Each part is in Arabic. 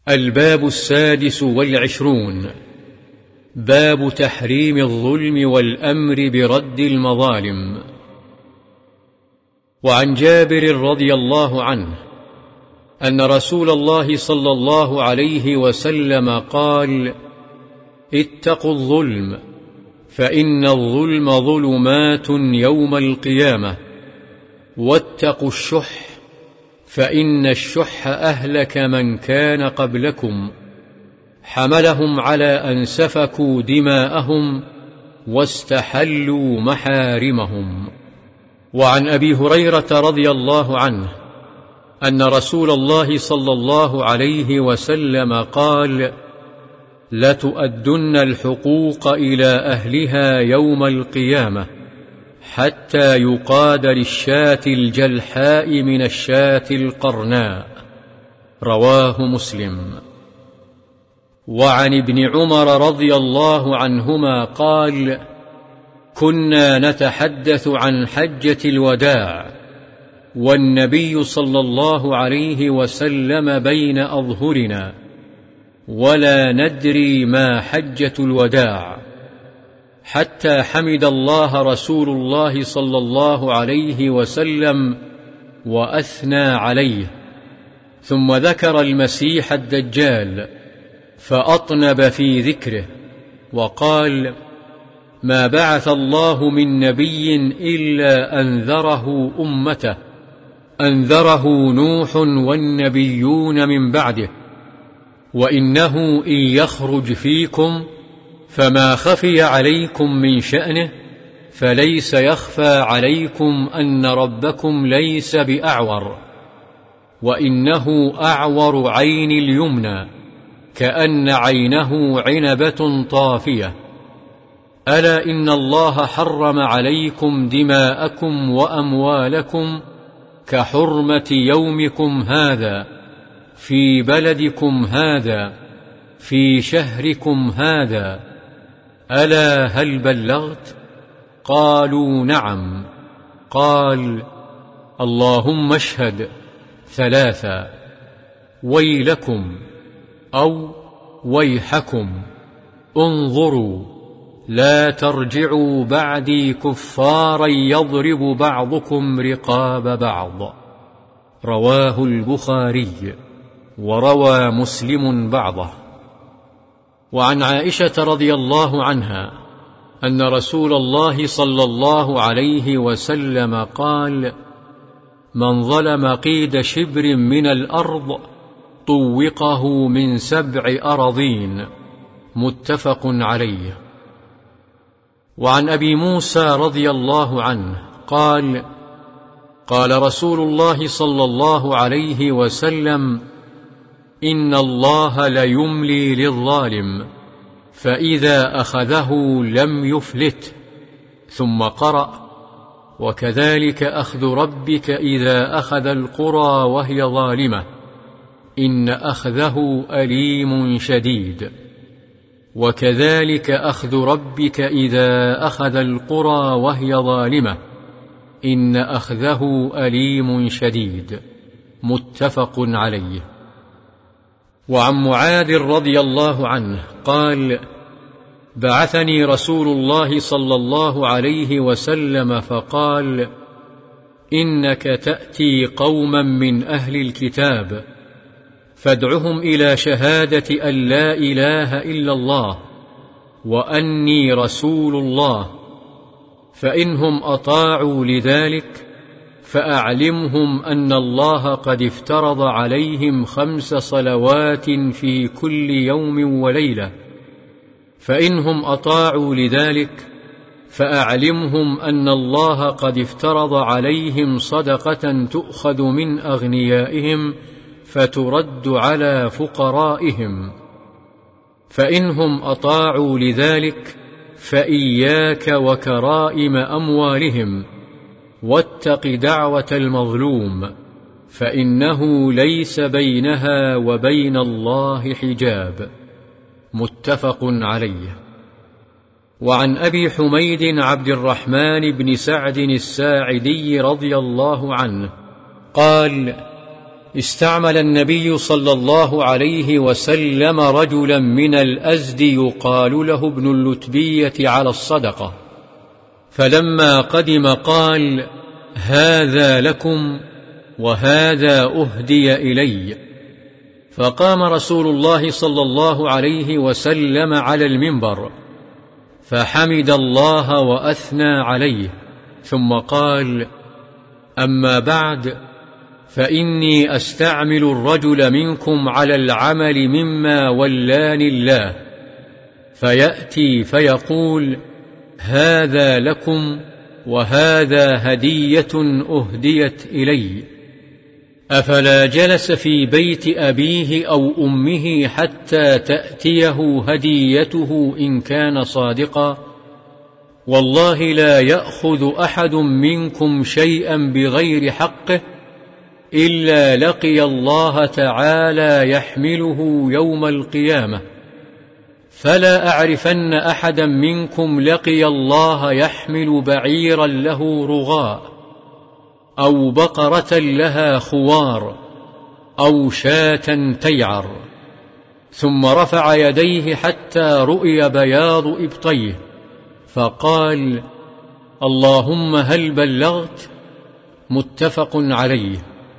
الباب 26 باب تحريم الظلم والأمر برد المظالم. وعن جابر رضي الله عنه أن رسول الله صلى الله عليه وسلم قال: اتقوا الظلم فإن الظلم ظلمات يوم القيامة، واتقوا الشح فإن الشح أهلك من كان قبلكم، حملهم على أن سفكوا دماءهم واستحلوا محارمهم. وعن أبي هريرة رضي الله عنه أن رسول الله صلى الله عليه وسلم قال: لتؤدن الحقوق إلى أهلها يوم القيامة حتى يقاد للشاة الجلحاء من الشاة القرناء. رواه مسلم. وعن ابن عمر رضي الله عنهما قال: كنا نتحدث عن حجة الوداع والنبي صلى الله عليه وسلم بين أظهرنا، ولا ندري ما حجة الوداع، حتى حمد الله رسول الله صلى الله عليه وسلم وأثنى عليه، ثم ذكر المسيح الدجال فأطنب في ذكره وقال: ما بعث الله من نبي إلا أنذره أمته، أنذره نوح والنبيون من بعده، وإنه إن يخرج فيكم فما خفي عليكم من شأنه فليس يخفى عليكم أن ربكم ليس بأعور، وإنه أعور عين اليمنى كأن عينه عنبة طافية. ألا إن الله حرم عليكم دماءكم وأموالكم كحرمة يومكم هذا في بلدكم هذا في شهركم هذا. ألا هل بلغت؟ قالوا نعم. قال: اللهم اشهد 3: ويلكم أو ويحكم، انظروا لا ترجعوا بعدي كفارا يضرب بعضكم رقاب بعض. رواه البخاري، وروى مسلم بعضه. وعن عائشة رضي الله عنها أن رسول الله صلى الله عليه وسلم قال: من ظلم قيد شبر من الأرض طوقه من 7 أراضين. متفق عليه. وعن أبي موسى رضي الله عنه قال: قال رسول الله صلى الله عليه وسلم: إن الله ليملي للظالم فإذا أخذه لم يفلته. ثم قرأ: وكذلك أخذ ربك إذا أخذ القرى وهي ظالمة إن أخذه أليم شديد. وكذلك أخذ ربك إذا أخذ القرى وهي ظالمة إن أخذه أليم شديد. متفق عليه. وعن معاذ رضي الله عنه قال: بعثني رسول الله صلى الله عليه وسلم فقال: إنك تأتي قوما من أهل الكتاب فادعهم إلى شهادة أن لا إله إلا الله وأني رسول الله، فإنهم أطاعوا لذلك فأعلمهم أن الله قد افترض عليهم 5 صلوات في كل يوم وليلة، فإنهم أطاعوا لذلك فأعلمهم أن الله قد افترض عليهم صدقة تؤخذ من أغنيائهم فترد على فقرائهم، فإنهم أطاعوا لذلك فإياك وكرائم أموالهم، واتق دعوة المظلوم فإنه ليس بينها وبين الله حجاب. متفق عليه. وعن أبي حميد عبد الرحمن بن سعد الساعدي رضي الله عنه قال: استعمل النبي صلى الله عليه وسلم رجلا من الأزد يقال له ابن اللتبية على الصدقة، فلما قدم قال: هذا لكم وهذا أهدي إلي. فقام رسول الله صلى الله عليه وسلم على المنبر فحمد الله وأثنى عليه، ثم قال: أما بعد، فإني أستعمل الرجل منكم على العمل مما ولاني الله، فيأتي فيقول: هذا لكم وهذا هدية أهديت إلي. أفلا جلس في بيت أبيه أو أمه حتى تأتيه هديته إن كان صادقا؟ والله لا يأخذ أحد منكم شيئا بغير حقه إلا لقي الله تعالى يحمله يوم القيامة، فلا أعرفن أحدا منكم لقي الله يحمل بعيرا له رغاء أو بقرة لها خوار أو شاة تيعر، ثم رفع يديه حتى رؤي بياض إبطيه فقال: اللهم هل بلغت؟ متفق عليه.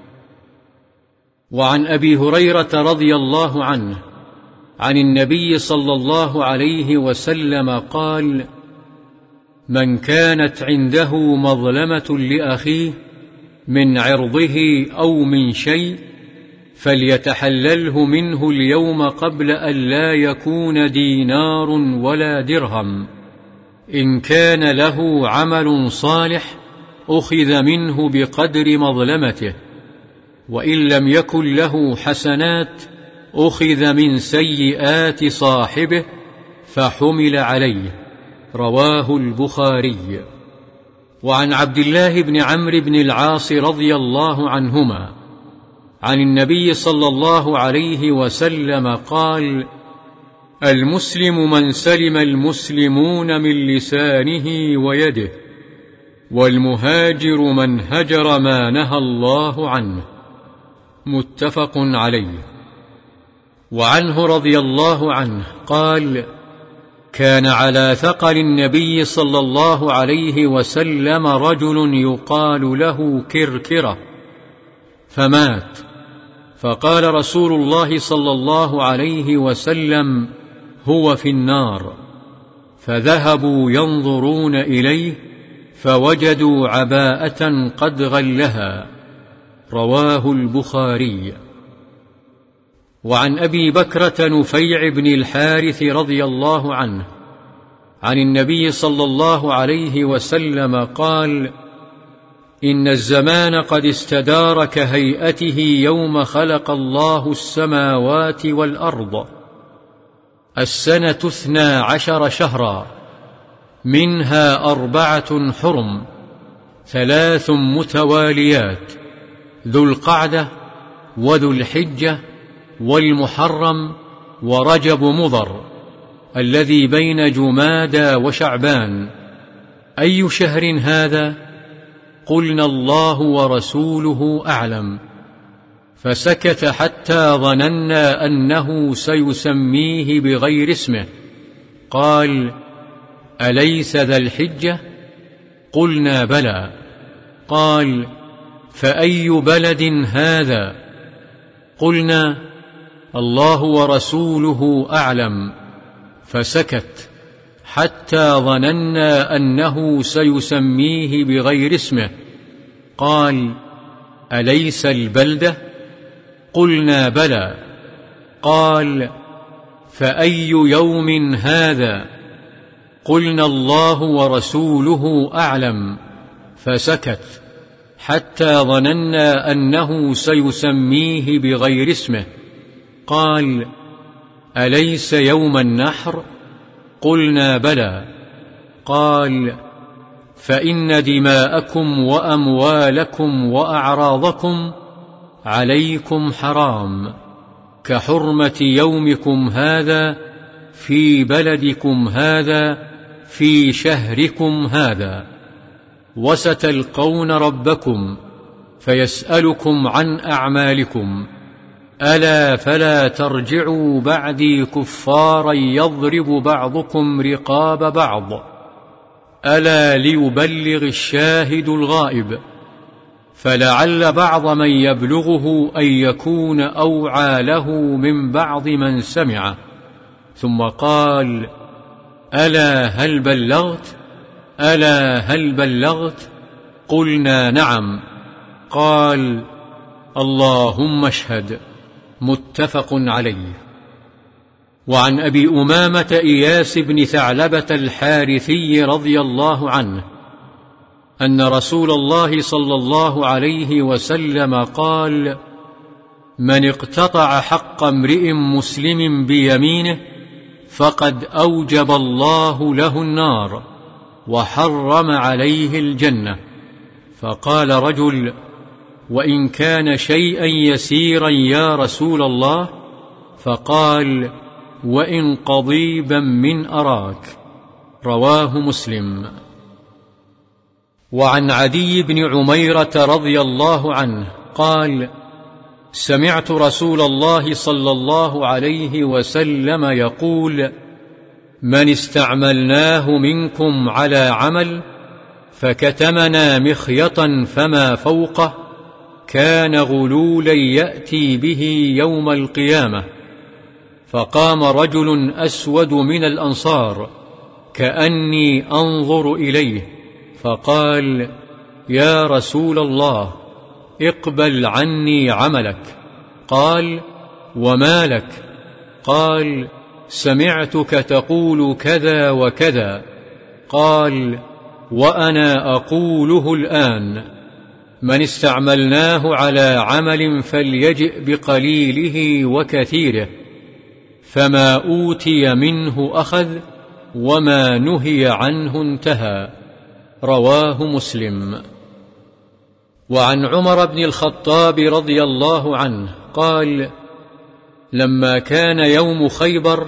وعن أبي هريرة رضي الله عنه عن النبي صلى الله عليه وسلم قال: من كانت عنده مظلمة لأخيه من عرضه أو من شيء فليتحلله منه اليوم قبل أن لا يكون دينار ولا درهم. إن كان له عمل صالح أخذ منه بقدر مظلمته، وإن لم يكن له حسنات أخذ من سيئات صاحبه فحمل عليه. رواه البخاري. وعن عبد الله بن عمرو بن العاص رضي الله عنهما عن النبي صلى الله عليه وسلم قال: المسلم من سلم المسلمون من لسانه ويده، والمهاجر من هجر ما نهى الله عنه. متفق عليه. وعنه رضي الله عنه قال: كان على ثقل النبي صلى الله عليه وسلم رجل يقال له كركرة فمات، فقال رسول الله صلى الله عليه وسلم: هو في النار. فذهبوا ينظرون إليه فوجدوا عباءة قد غلها. رواه البخاري. وعن أبي بكرة نفيع بن الحارث رضي الله عنه عن النبي صلى الله عليه وسلم قال: إن الزمان قد استدار كهيئته يوم خلق الله السماوات والأرض. السنة 12 شهرا، منها 4 حرم، 3 متواليات: ذو القعدة وذو الحجة والمحرم ورجب مضر، الذي بين جمادى وشعبان. أي شهر هذا؟ قلنا: الله ورسوله أعلم. فسكت حتى ظننا أنه سيسميه بغير اسمه. قال: أليس ذا الحجة؟ قلنا: بلى. قال: فأي بلد هذا؟ قلنا: الله ورسوله أعلم. فسكت حتى ظننا أنه سيسميه بغير اسمه. قال: أليس البلدة؟ قلنا: بلى. قال: فأي يوم هذا؟ قلنا: الله ورسوله أعلم. فسكت حتى ظننا أنه سيسميه بغير اسمه. قال: أليس يوم النحر؟ قلنا: بلى. قال: فإن دماءكم وأموالكم وأعراضكم عليكم حرام، كحرمة يومكم هذا في بلدكم هذا في شهركم هذا. وستلقون ربكم فيسألكم عن أعمالكم: ألا فلا ترجعوا بعدي كفارا يضرب بعضكم رقاب بعض، ألا ليبلغ الشاهد الغائب، فلعل بعض من يبلغه أن يكون أوعى له من بعض من سمعه. ثم قال: ألا هل بلغت؟ ألا هل بلغت؟ قلنا: نعم. قال: اللهم اشهد. متفق عليه. وعن أبي أمامة إياس بن ثعلبة الحارثي رضي الله عنه أن رسول الله صلى الله عليه وسلم قال: من اقتطع حق امرئ مسلم بيمينه فقد أوجب الله له النار وحرم عليه الجنة. فقال رجل: وإن كان شيئا يسيرا يا رسول الله؟ فقال: وإن قضيبا من أراك. رواه مسلم. وعن عدي بن عميرة رضي الله عنه قال: سمعت رسول الله صلى الله عليه وسلم يقول: من استعملناه منكم على عمل فكتمنا مخيطا فما فوقه كان غلولا يأتي به يوم القيامة. فقام رجل أسود من الأنصار كأني أنظر إليه فقال: يا رسول الله، اقبل عني عملك. قال: وما لك؟ قال: سمعتك تقول كذا وكذا. قال: وأنا أقوله الآن: من استعملناه على عمل فليجئ بقليله وكثيره، فما أوتي منه أخذ وما نهي عنه انتهى. رواه مسلم. وعن عمر بن الخطاب رضي الله عنه قال: لما كان يوم خيبر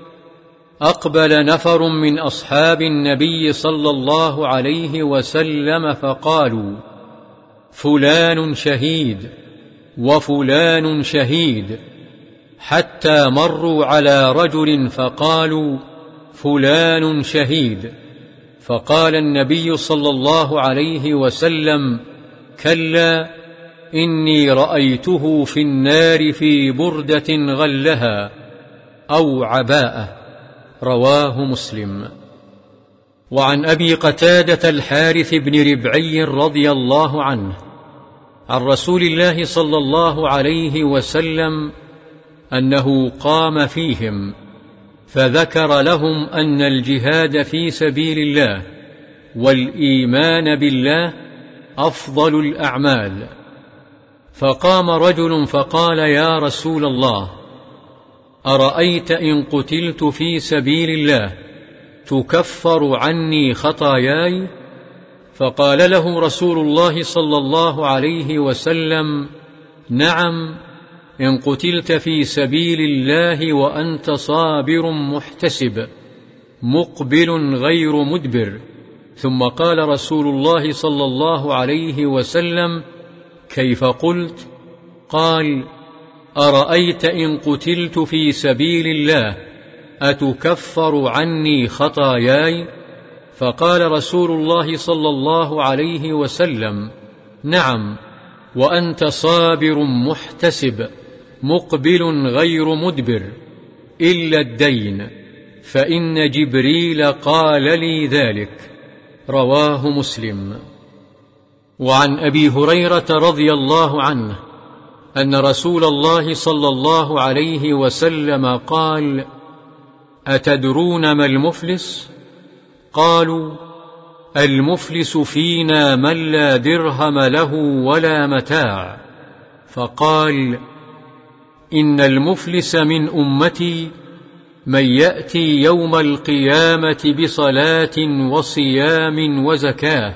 أقبل نفر من أصحاب النبي صلى الله عليه وسلم فقالوا: فلان شهيد وفلان شهيد، حتى مروا على رجل فقالوا: فلان شهيد. فقال النبي صلى الله عليه وسلم: كلا، إني رأيته في النار في بردة غلها أو عباءة. رواه مسلم. وعن أبي قتادة الحارث بن ربعي رضي الله عنه عن رسول الله صلى الله عليه وسلم أنه قام فيهم فذكر لهم أن الجهاد في سبيل الله والإيمان بالله أفضل الأعمال. فقام رجل فقال: يا رسول الله، أرأيت إن قتلت في سبيل الله تكفر عني خطاياي؟ فقال له رسول الله صلى الله عليه وسلم: نعم، إن قتلت في سبيل الله وأنت صابر محتسب مقبل غير مدبر. ثم قال رسول الله صلى الله عليه وسلم: كيف قلت؟ قال: أرأيت إن قتلت في سبيل الله أتكفر عني خطاياي؟ فقال رسول الله صلى الله عليه وسلم: نعم، وأنت صابر محتسب مقبل غير مدبر، إلا الدين، فإن جبريل قال لي ذلك. رواه مسلم. وعن أبي هريرة رضي الله عنه أن رسول الله صلى الله عليه وسلم قال: أتدرون ما المفلس؟ قالوا: المفلس فينا من لا درهم له ولا متاع. فقال: إن المفلس من أمتي من يأتي يوم القيامة بصلاة وصيام وزكاة،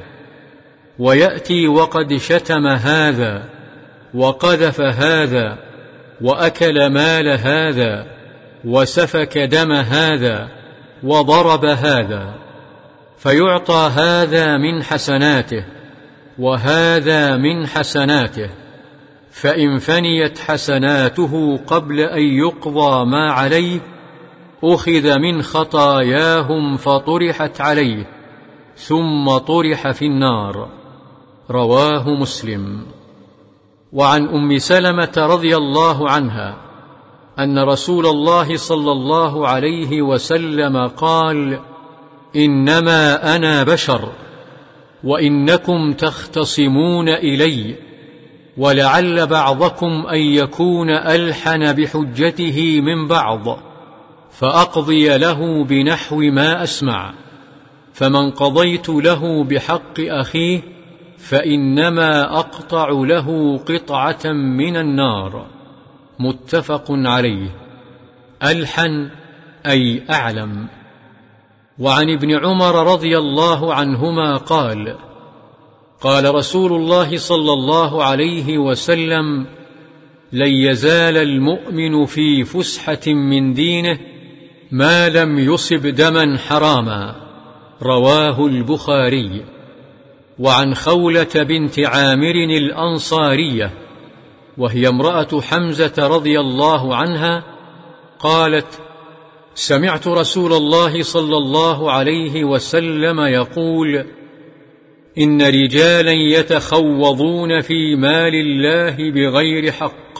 ويأتي وقد شتم هذا وقذف هذا وأكل مال هذا وسفك دم هذا وضرب هذا، فيعطى هذا من حسناته وهذا من حسناته، فإن فنيت حسناته قبل أن يقضى ما عليه أخذ من خطاياهم فطرحت عليه ثم طرح في النار. رواه مسلم. وعن أم سلمة رضي الله عنها أن رسول الله صلى الله عليه وسلم قال: إنما أنا بشر وإنكم تختصمون إلي، ولعل بعضكم أن يكون ألحن بحجته من بعض، فأقضي له بنحو ما أسمع، فمن قضيت له بحق أخيه فإنما أقطع له قطعة من النار. متفق عليه. ألحن أي أعلم. وعن ابن عمر رضي الله عنهما قال: قال رسول الله صلى الله عليه وسلم: لن يزال المؤمن في فسحة من دينه ما لم يصب دما حراما. رواه البخاري. وعن خولة بنت عامر الأنصارية وهي امرأة حمزة رضي الله عنها قالت: سمعت رسول الله صلى الله عليه وسلم يقول: إن رجالا يتخوضون في مال الله بغير حق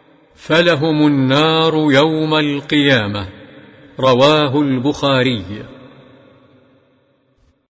فلهم النار يوم القيامة. رواه البخاري.